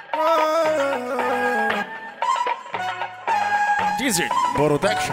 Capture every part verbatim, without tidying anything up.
ديزل برودكشن.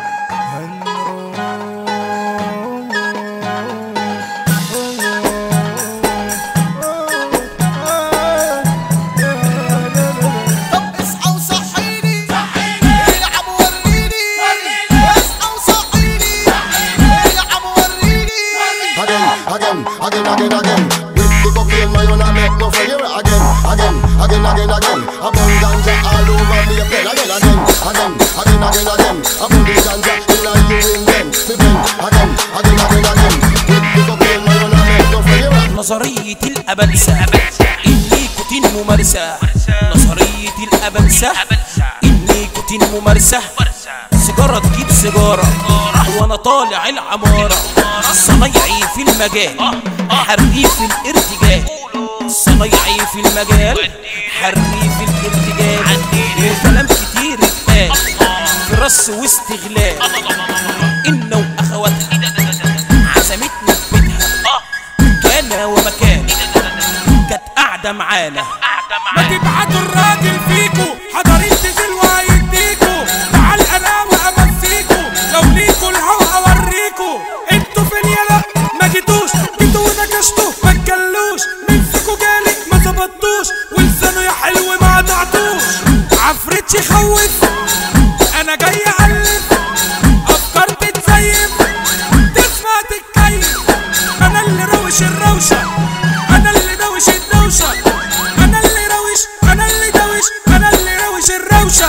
Again, again, again, again. With the cocaine, my own, I make no failure. Again, again, again, again, again. I burn ganja all over me again, again, again, again, again, again, again. I burn the ganja in a you in them. Again, again, again, again, again. With the cocaine, my own, I make no failure. نظرية الأبلسة النيكوتين ممارسة. نظرية الأبلسة النيكوتين ممارسة. سيجارة تجيب سيجارة وانا طالع العمارة. صنايعي في المجال حرقي في الارتجال. صنايعي في المجال حرقي في الارتجال. وكلام كتير اتقال في رص واستغلال. إنا وأخواتها عزمتنا في بيتها كان ومكان كانت قاعدة معانا. ما تبعتوا الراجل فيكو حضرين تزل وهيديكو. تعال انا وامسيكو لو ليكو الهوا اوريكو. انتوا فين يلا ما جيتوش جيتوا ونكشتوا ما تجلوش. نمسكوا جالي ما ظبطوش ولسانه يا حلو ما قطعتوش. عفريت يخوف انا جاي اقلب افكار تتزيف تسمع تتكيف. انا اللي روش الروشه انا اللي دوش الدوشه. انا اللي روش انا اللي دوش انا اللي روش الروشه.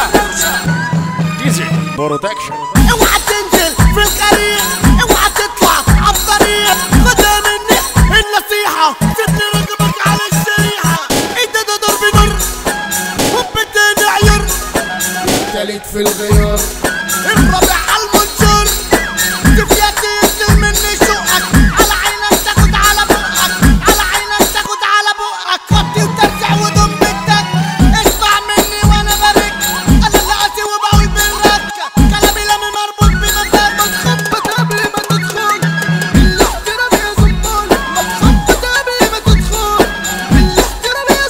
ديزل برودكشن. اوعى تنزل في الطريق، اوعى تطلع عالطريق. خدها مني النصيحة، سيبني رقبك على الشريحة. انت ده ضرب نار وبالتاني عيار. التالت في الغيار الرابع عالمنشور. كفياتي ينزل مني شوقك على عينك تاخد على بقك. على عينك تاخد على بقك. خطي وترجع وضم بنتك. اسمع مني وانا برك. انا اللي قاسي وبقول بالركة. كلامي لما مربوط بمزاج. ما تخبط قبل ما تدخل الاحترام يا زمان. ما تخبط قبل ما تدخل الاحترام يا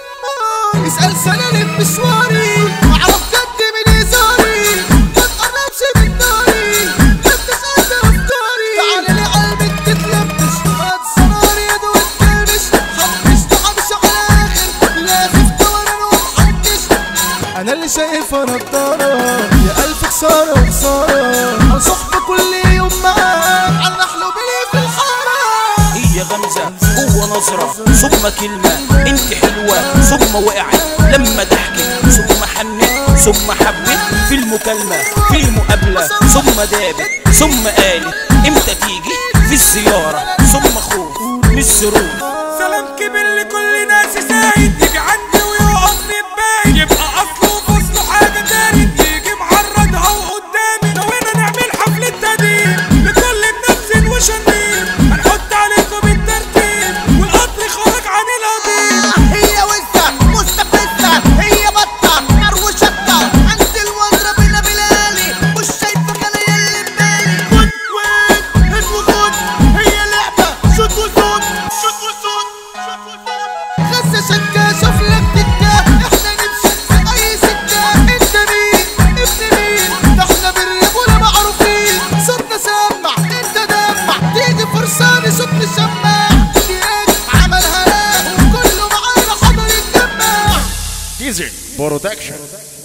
زمان. اسأل سناني بمشواري واعرف جد من هزاري. ما تقربش من ناري ما تسألش افكاري. تعالى لي قلبك تتلبش هات سراري يا دو تكلبش. حبش تحبش على الاخر لافف دوران ومحدش. انا اللي شايفها نضارة يا الف خسارة وخسارة. عن صحبة كل يوم معاك عن نحلو بلي في الحارة. هي غمزة جوه نظرة ثم كلمة انت حلوة ثم وقعت لما ضحكت ثم حنت ثم حبت في المكالمة في المقابلة ثم دابت ثم قالت امتى تيجي في الزيارة ثم خوف مش سرور. سلام كبير لكل ناس زايد يجي عندي ويقف يتباين. يبقى اصله وفصله حاجة تاني يجي معرضها وقدامي. نوينا نعمل حفلة تقديم لكل منفسن وشنين. هنحط عليكم الترتيب والقطر خرج عن القضيب. هي وزة مستفزة هي بطة نار وشطة. انت الوزرة بينا بلالي مش شايفة انا يلي ببالي. خد وين هد وخد هي لعبة شوت وصوت شوت وصوت شوت وصوت. غزة شكة شوف لك تكة. احنا نمشي في اي سكة. انت مين ابن مين ده احنا بالرجولة معروفين. صوتنا سمع انت دمع تيجي فرصاني صوت مسمع. ديك عملها لا وكله معانا حضر يتجمع. ديزل برودكشن.